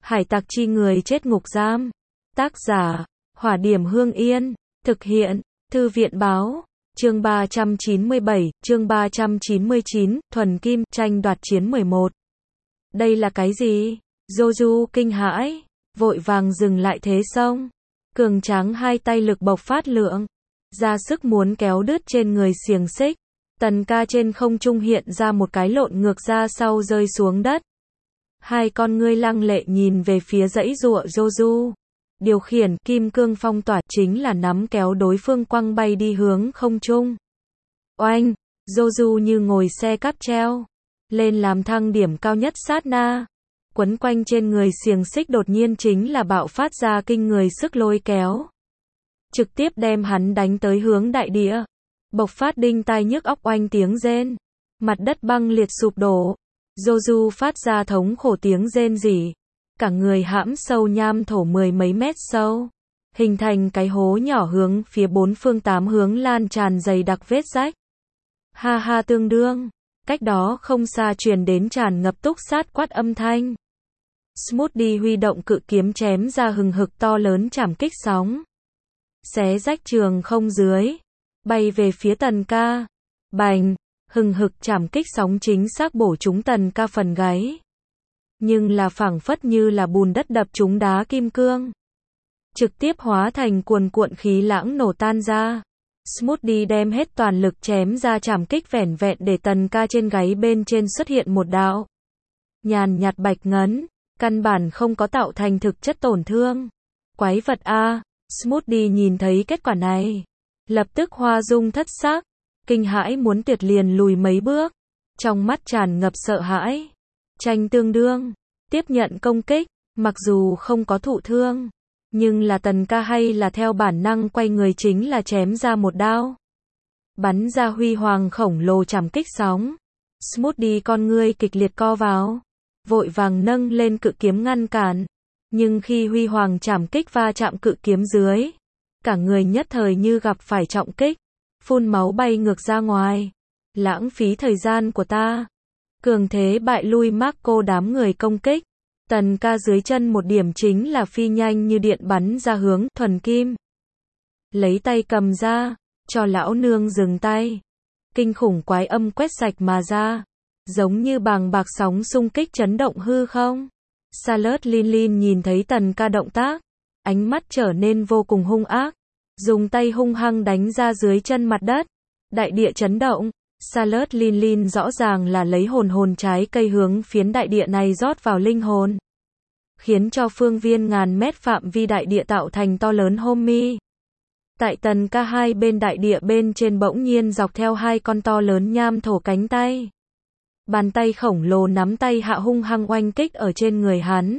Hải tặc chi người chết ngục giam. Tác giả, Hỏa Điểm Hương Yên. Thực hiện, Thư viện Báo. Chương 397, chương 399, Thuần Kim, tranh đoạt chiến 11. Đây là cái gì? Joju kinh hãi, vội vàng dừng lại thế xong. Cường tráng hai tay lực bộc phát lượng, ra sức muốn kéo đứt trên người xiềng xích. Tần ca trên không trung hiện ra một cái lộn ngược ra sau rơi xuống đất. Hai con ngươi lăng lệ nhìn về phía dãy giụa Joju. Điều khiển kim cương phong tỏa chính là nắm kéo đối phương quăng bay đi hướng không trung. Oanh, Joju như ngồi xe cáp treo, lên làm thăng điểm cao nhất sát na. Quấn quanh trên người xiềng xích đột nhiên chính là bạo phát ra kinh người sức lôi kéo. Trực tiếp đem hắn đánh tới hướng đại địa. Bộc phát đinh tai nhức óc oanh tiếng rên. Mặt đất băng liệt sụp đổ. Joju phát ra thống khổ tiếng rên rỉ. Cả người hãm sâu nham thổ mười mấy mét sâu. Hình thành cái hố nhỏ hướng phía bốn phương tám hướng lan tràn dày đặc vết rách. Ha ha tương đương. Cách đó không xa truyền đến tràn ngập túc sát quát âm thanh. Smoothie huy động cự kiếm chém ra hừng hực to lớn chảm kích sóng. Xé rách trường không dưới. Bay về phía tần ca. Bành, hừng hực chảm kích sóng chính xác bổ trúng tần ca phần gáy. Nhưng là phảng phất như là bùn đất đập trúng đá kim cương. Trực tiếp hóa thành cuồn cuộn khí lãng nổ tan ra. Smoothie đem hết toàn lực chém ra chảm kích vẻn vẹn để tần ca trên gáy bên trên xuất hiện một đạo nhàn nhạt bạch ngấn, căn bản không có tạo thành thực chất tổn thương. Quái vật a, Smoothie nhìn thấy kết quả này, lập tức hoa dung thất sắc, kinh hãi muốn tuyệt liền lùi mấy bước, trong mắt tràn ngập sợ hãi. Tranh tương đương, tiếp nhận công kích, mặc dù không có thụ thương, nhưng là tần ca hay là theo bản năng quay người chính là chém ra một đao. Bắn ra huy hoàng khổng lồ chảm kích sóng. Smoothie con ngươi kịch liệt co vào, vội vàng nâng lên cự kiếm ngăn cản. Nhưng khi huy hoàng chảm kích va chạm cự kiếm dưới, cả người nhất thời như gặp phải trọng kích, phun máu bay ngược ra ngoài. Lãng phí thời gian của ta. Cường thế bại lui Marco đám người công kích. Tần ca dưới chân một điểm chính là phi nhanh như điện bắn ra hướng Thuần Kim. Lấy tay cầm ra, cho lão nương dừng tay. Kinh khủng quái âm quét sạch mà ra, giống như bàng bạc sóng xung kích chấn động hư không. Charlotte Lin nhìn thấy tần ca động tác, ánh mắt trở nên vô cùng hung ác, dùng tay hung hăng đánh ra dưới chân mặt đất. Đại địa chấn động. Charlotte Lin rõ ràng là lấy hồn trái cây hướng phiến đại địa này rót vào linh hồn, khiến cho phương viên ngàn mét phạm vi đại địa tạo thành to lớn homie. Tại tần ca hai bên đại địa bên trên bỗng nhiên dọc theo hai con to lớn nham thổ cánh tay. Bàn tay khổng lồ nắm tay hạ hung hăng oanh kích ở trên người hắn.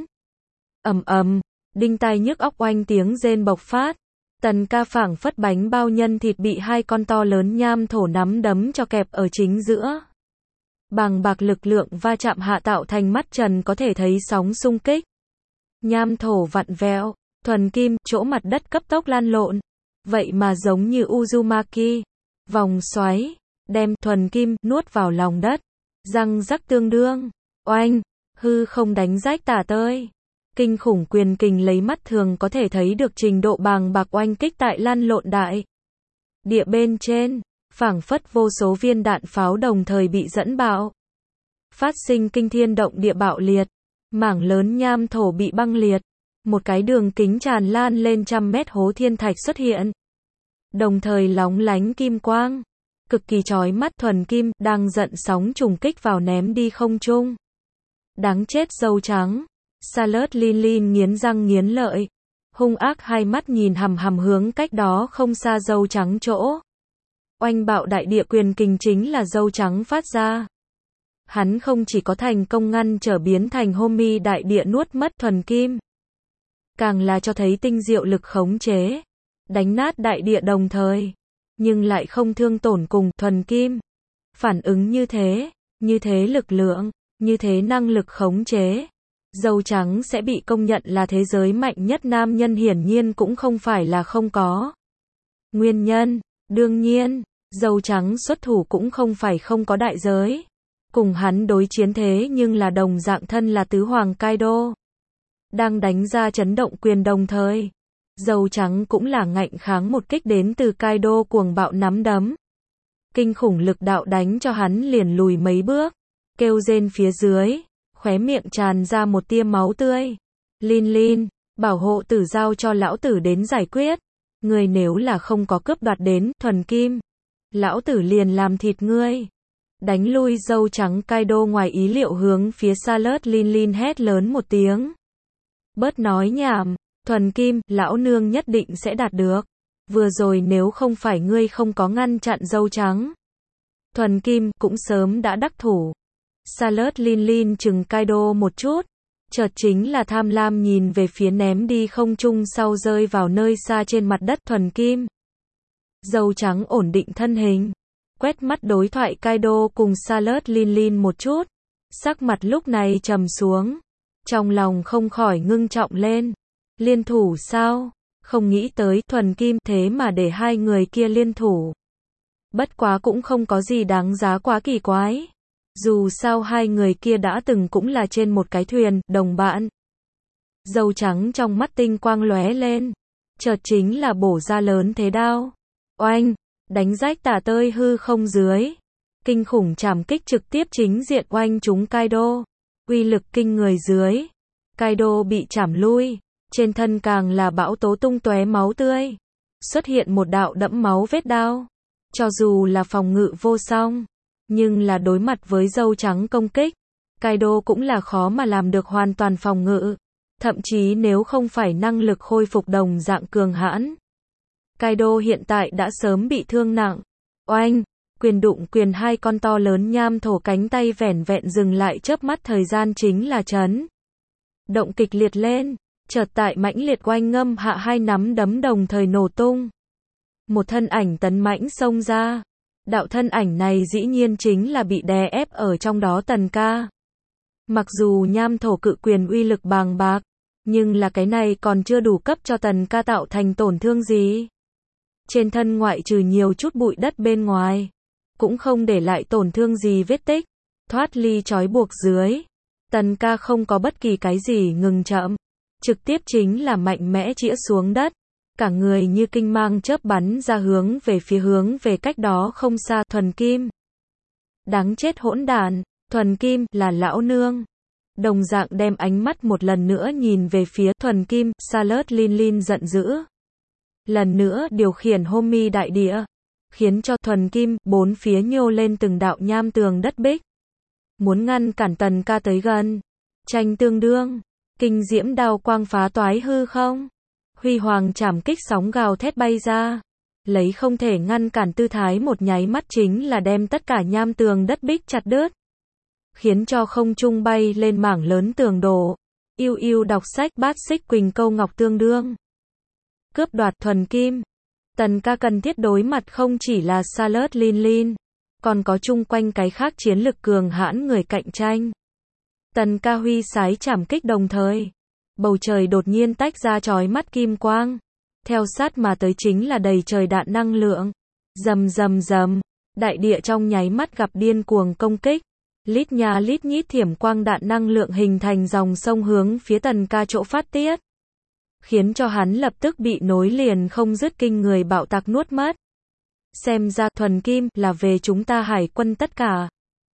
Ầm ầm, đinh tai nhức óc oanh tiếng rên bộc phát. Tần ca phảng phất bánh bao nhân thịt bị hai con to lớn nham thổ nắm đấm cho kẹp ở chính giữa. Bàng bạc lực lượng va chạm hạ tạo thành mắt trần có thể thấy sóng xung kích. Nham thổ vặn vẹo, Thuần Kim, chỗ mặt đất cấp tốc lan lộn. Vậy mà giống như Uzumaki, vòng xoáy, đem Thuần Kim nuốt vào lòng đất. Răng rắc tương đương, oanh, hư không đánh rách tả tơi. Kinh khủng quyền kình lấy mắt thường có thể thấy được trình độ bàng bạc oanh kích tại lăn lộn đại địa bên trên, phảng phất vô số viên đạn pháo đồng thời bị dẫn bạo. Phát sinh kinh thiên động địa bạo liệt, mảng lớn nham thổ bị băng liệt, một cái đường kính tràn lan lên trăm mét hố thiên thạch xuất hiện. Đồng thời lóng lánh kim quang, cực kỳ chói mắt. Thuần Kim đang giận sóng trùng kích vào ném đi không trung. Đáng chết dâu trắng. Charlotte Lin nghiến răng nghiến lợi, hung ác hai mắt nhìn hằm hằm hướng cách đó không xa dâu trắng chỗ. Oanh bạo đại địa quyền kình chính là dâu trắng phát ra. Hắn không chỉ có thành công ngăn trở biến thành homie đại địa nuốt mất Thuần Kim, càng là cho thấy tinh diệu lực khống chế, đánh nát đại địa đồng thời, nhưng lại không thương tổn cùng Thuần Kim. Phản ứng như thế lực lượng, như thế năng lực khống chế. Dâu trắng sẽ bị công nhận là thế giới mạnh nhất nam nhân hiển nhiên cũng không phải là không có nguyên nhân. Đương nhiên, dâu trắng xuất thủ cũng không phải không có đại giới. Cùng hắn đối chiến thế nhưng là đồng dạng thân là tứ hoàng Kaido. đang đánh ra chấn động quyền đồng thời. Dâu trắng cũng là ngạnh kháng một kích đến từ Kaido cuồng bạo nắm đấm. Kinh khủng lực đạo đánh cho hắn liền lùi mấy bước, kêu rên phía dưới, khóe miệng tràn ra một tia máu tươi. Lin Lin, bảo hộ tử giao cho lão tử đến giải quyết. Ngươi nếu là không có cướp đoạt đến thuần kim, lão tử liền làm thịt ngươi. Đánh lui dâu trắng Kaido ngoài ý liệu hướng phía Salad Lin Lin hét lớn một tiếng. Bớt nói nhảm, thuần kim, lão nương nhất định sẽ đạt được. Vừa rồi nếu không phải ngươi không có ngăn chặn dâu trắng, thuần kim cũng sớm đã đắc thủ. Salad Lin Lin chừng Kaido một chút, chợt chính là tham lam nhìn về phía ném đi không trung sau rơi vào nơi xa trên mặt đất thuần kim. Dâu trắng ổn định thân hình, quét mắt đối thoại Kaido cùng Salad Lin Lin một chút, sắc mặt lúc này trầm xuống, trong lòng không khỏi ngưng trọng lên. Liên thủ sao? Không nghĩ tới thuần kim thế mà để hai người kia liên thủ. Bất quá cũng không có gì đáng giá quá kỳ quái. Dù sao hai người kia đã từng cũng là trên một cái thuyền, đồng bạn. Dâu trắng trong mắt tinh quang lóe lên, chợt chính là bổ ra lớn thế đao. Oanh, đánh rách tả tơi hư không dưới. Kinh khủng trảm kích trực tiếp chính diện oanh trúng Kaido. Uy lực kinh người dưới. Kaido bị chảm lui, trên thân càng là bão tố tung tóe máu tươi. Xuất hiện một đạo đẫm máu vết đao. Cho dù là phòng ngự vô song, nhưng là đối mặt với dâu trắng công kích, Kaido cũng là khó mà làm được hoàn toàn phòng ngự. Thậm chí nếu không phải năng lực khôi phục đồng dạng cường hãn, Kaido hiện tại đã sớm bị thương nặng. Oanh, quyền đụng quyền hai con to lớn nham thổ cánh tay vẻn vẹn dừng lại chớp mắt thời gian chính là chấn động kịch liệt lên, chợt tại mãnh liệt oanh ngâm hạ hai nắm đấm đồng thời nổ tung. Một thân ảnh tấn mãnh xông ra. Đạo thân ảnh này dĩ nhiên chính là bị đè ép ở trong đó Tần Ca. Mặc dù nham thổ cự quyền uy lực bàng bạc, nhưng là cái này còn chưa đủ cấp cho Tần Ca tạo thành tổn thương gì. Trên thân ngoại trừ nhiều chút bụi đất bên ngoài, cũng không để lại tổn thương gì vết tích. Thoát ly trói buộc dưới, Tần Ca không có bất kỳ cái gì ngừng chậm, trực tiếp chính là mạnh mẽ chĩa xuống đất. Cả người như kinh mang chớp bắn ra hướng về cách đó không xa thuần kim. Đáng chết hỗn đản, thuần kim là lão nương. Đồng dạng đem ánh mắt một lần nữa nhìn về phía thuần kim, Salad Lin Lin giận dữ. Lần nữa điều khiển Homi đại địa, khiến cho thuần kim bốn phía nhô lên từng đạo nham tường đất bích. Muốn ngăn cản Tần Ca tới gần. Tranh tương đương, kinh diễm đao quang phá toái hư không. Huy hoàng trảm kích sóng gào thét bay ra, lấy không thể ngăn cản tư thái một nháy mắt chính là đem tất cả nham tường đất bích chặt đứt, khiến cho không trung bay lên mảng lớn tường đổ. Yêu yêu đọc sách Bát Xích Quỳnh Câu Ngọc tương đương. Cướp đoạt thuần kim. Tần Ca cần thiết đối mặt không chỉ là Salad Lin Lin, còn có chung quanh cái khác chiến lực cường hãn người cạnh tranh. Tần Ca huy sái trảm kích đồng thời, bầu trời đột nhiên tách ra chói mắt kim quang. Theo sát mà tới chính là đầy trời đạn năng lượng. Rầm rầm rầm, đại địa trong nháy mắt gặp điên cuồng công kích. Lít nhà lít nhít thiểm quang đạn năng lượng hình thành dòng sông hướng phía Tần Ca chỗ phát tiết, khiến cho hắn lập tức bị nối liền không dứt kinh người bạo tạc nuốt mất. Xem ra thuần kim là về chúng ta hải quân tất cả.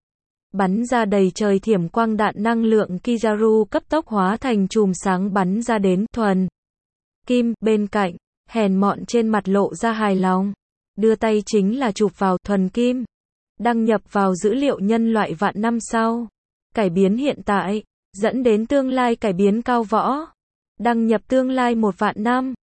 Bắn ra đầy trời thiểm quang đạn năng lượng Kizaru cấp tốc hóa thành chùm sáng bắn ra đến thuần kim. Bên cạnh, hèn mọn trên mặt lộ ra hài lòng, đưa tay chính là chụp vào thuần kim, đăng nhập vào dữ liệu nhân loại vạn năm sau, cải biến hiện tại, dẫn đến tương lai cải biến cao võ, đăng nhập tương lai 1 vạn năm.